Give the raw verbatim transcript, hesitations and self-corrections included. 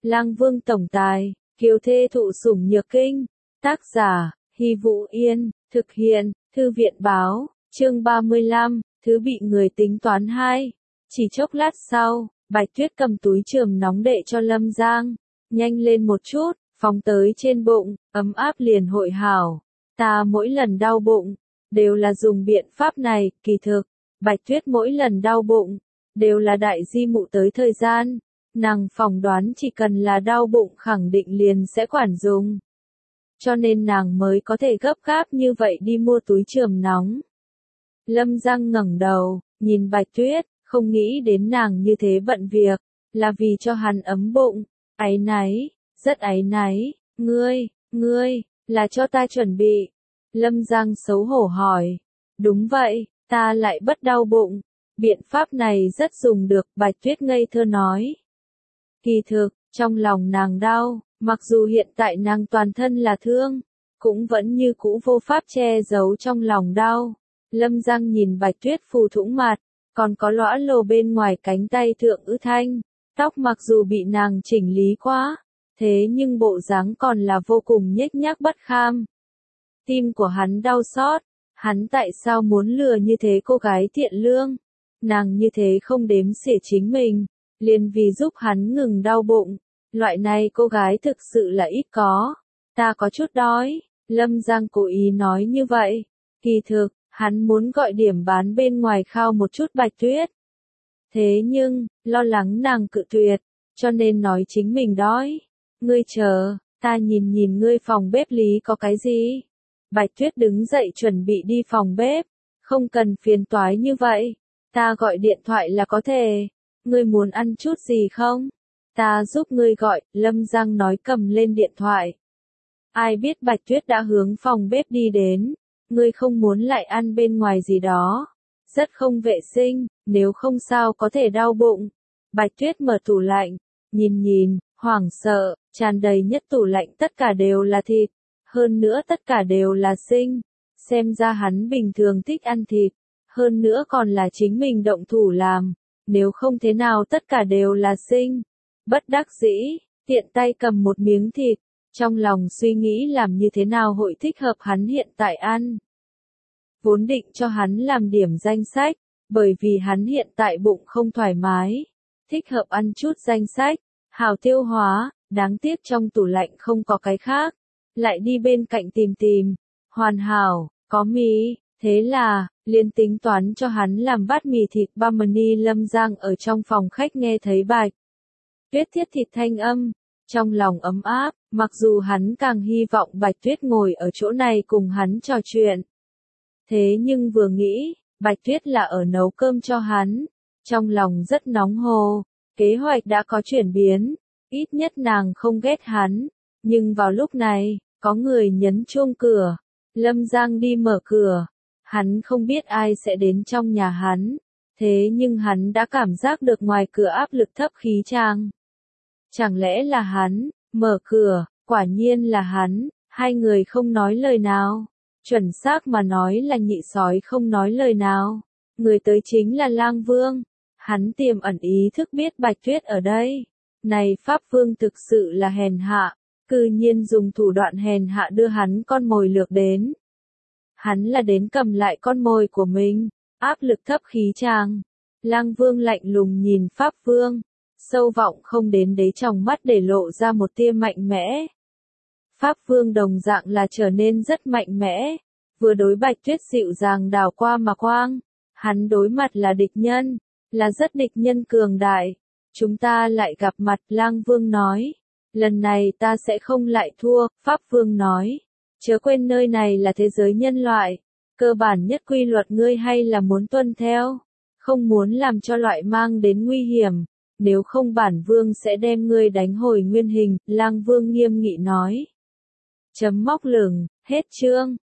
Lang Vương tổng tài, kiều thê thụ sủng nhược kinh. Tác giả, Hy Vũ Yên, thực hiện, Thư viện báo, chương ba mươi lăm, thứ bị người tính toán hai. Chỉ chốc lát sau, Bạch Tuyết cầm túi chườm nóng đệ cho Lâm Giang. Nhanh lên một chút, phóng tới trên bụng, ấm áp liền hội hảo. Ta mỗi lần đau bụng, đều là dùng biện pháp này, kỳ thực. Bạch Tuyết mỗi lần đau bụng, đều là đại di mụ tới thời gian. Nàng phỏng đoán chỉ cần là đau bụng khẳng định liền sẽ quản dùng. Cho nên nàng mới có thể gấp gáp như vậy đi mua túi chườm nóng. Lâm Giang ngẩng đầu, nhìn Bạch Tuyết, không nghĩ đến nàng như thế bận việc, là vì cho hắn ấm bụng. Áy náy, rất áy náy, ngươi, ngươi, là cho ta chuẩn bị. Lâm Giang xấu hổ hỏi. Đúng vậy, ta lại bất đau bụng. Biện pháp này rất dùng được, Bạch Tuyết ngây thơ nói. Kỳ thực, trong lòng nàng đau, mặc dù hiện tại nàng toàn thân là thương, cũng vẫn như cũ vô pháp che giấu trong lòng đau. Lâm Giang nhìn Bạch Tuyết phù thủng mặt, còn có lõa lồ bên ngoài cánh tay thượng ứ thanh, tóc mặc dù bị nàng chỉnh lý quá, thế nhưng bộ dáng còn là vô cùng nhếch nhác bất kham. Tim của hắn đau xót, hắn tại sao muốn lừa như thế cô gái thiện lương, nàng như thế không đếm xỉa chính mình, liền vì giúp hắn ngừng đau bụng, loại này cô gái thực sự là ít có. Ta có chút đói, Lâm Giang cố ý nói như vậy, kỳ thực, hắn muốn gọi điểm bán bên ngoài khao một chút Bạch Tuyết. Thế nhưng, lo lắng nàng cự tuyệt, cho nên nói chính mình đói. Ngươi chờ, ta nhìn nhìn ngươi phòng bếp lý có cái gì. Bạch Tuyết đứng dậy chuẩn bị đi phòng bếp, không cần phiền toái như vậy, ta gọi điện thoại là có thể. Ngươi muốn ăn chút gì không? Ta giúp ngươi gọi, Lâm Giang nói cầm lên điện thoại. Ai biết Bạch Tuyết đã hướng phòng bếp đi đến. Ngươi không muốn lại ăn bên ngoài gì đó. Rất không vệ sinh, nếu không sao có thể đau bụng. Bạch Tuyết mở tủ lạnh, nhìn nhìn, hoảng sợ, tràn đầy nhất tủ lạnh tất cả đều là thịt. Hơn nữa tất cả đều là sinh. Xem ra hắn bình thường thích ăn thịt. Hơn nữa còn là chính mình động thủ làm. Nếu không thế nào tất cả đều là sinh. Bất đắc dĩ, tiện tay cầm một miếng thịt, trong lòng suy nghĩ làm như thế nào hội thích hợp hắn hiện tại ăn. Vốn định cho hắn làm điểm danh sách, bởi vì hắn hiện tại bụng không thoải mái. Thích hợp ăn chút danh sách, hào tiêu hóa, đáng tiếc trong tủ lạnh không có cái khác. Lại đi bên cạnh tìm tìm, hoàn hảo, có mì. Thế là, liền tính toán cho hắn làm bát mì thịt Bamani. Lâm Giang ở trong phòng khách nghe thấy Bạch Tuyết thiết thịt thanh âm, trong lòng ấm áp, mặc dù hắn càng hy vọng Bạch Tuyết ngồi ở chỗ này cùng hắn trò chuyện. Thế nhưng vừa nghĩ, Bạch Tuyết là ở nấu cơm cho hắn, trong lòng rất nóng hô, kế hoạch đã có chuyển biến, ít nhất nàng không ghét hắn, nhưng vào lúc này, có người nhấn chuông cửa, Lâm Giang đi mở cửa. Hắn không biết ai sẽ đến trong nhà hắn, thế nhưng hắn đã cảm giác được ngoài cửa áp lực thấp khí tràng. Chẳng lẽ là hắn, mở cửa, quả nhiên là hắn, hai người không nói lời nào. Chuẩn xác mà nói là nhị sói không nói lời nào. Người tới chính là Lang Vương. Hắn tiềm ẩn ý thức biết Bạch Tuyết ở đây. Này Pháp Vương thực sự là hèn hạ, cư nhiên dùng thủ đoạn hèn hạ đưa hắn con mồi lược đến. Hắn là đến cầm lại con mồi của mình, áp lực thấp khí tràng. Lang Vương lạnh lùng nhìn Pháp Vương, sâu vọng không đến đáy tròng mắt để lộ ra một tia mạnh mẽ. Pháp Vương đồng dạng là trở nên rất mạnh mẽ, vừa đối Bạch Tuyết dịu dàng đào qua mà quang, hắn đối mặt là địch nhân, là rất địch nhân cường đại. Chúng ta lại gặp mặt, Lang Vương nói, lần này ta sẽ không lại thua. Pháp Vương nói, chớ quên nơi này là thế giới nhân loại, cơ bản nhất quy luật ngươi hay là muốn tuân theo, không muốn làm cho loại mang đến nguy hiểm, nếu không bản vương sẽ đem ngươi đánh hồi nguyên hình. Lang Vương nghiêm nghị nói. Chấm móc lửng, hết chương.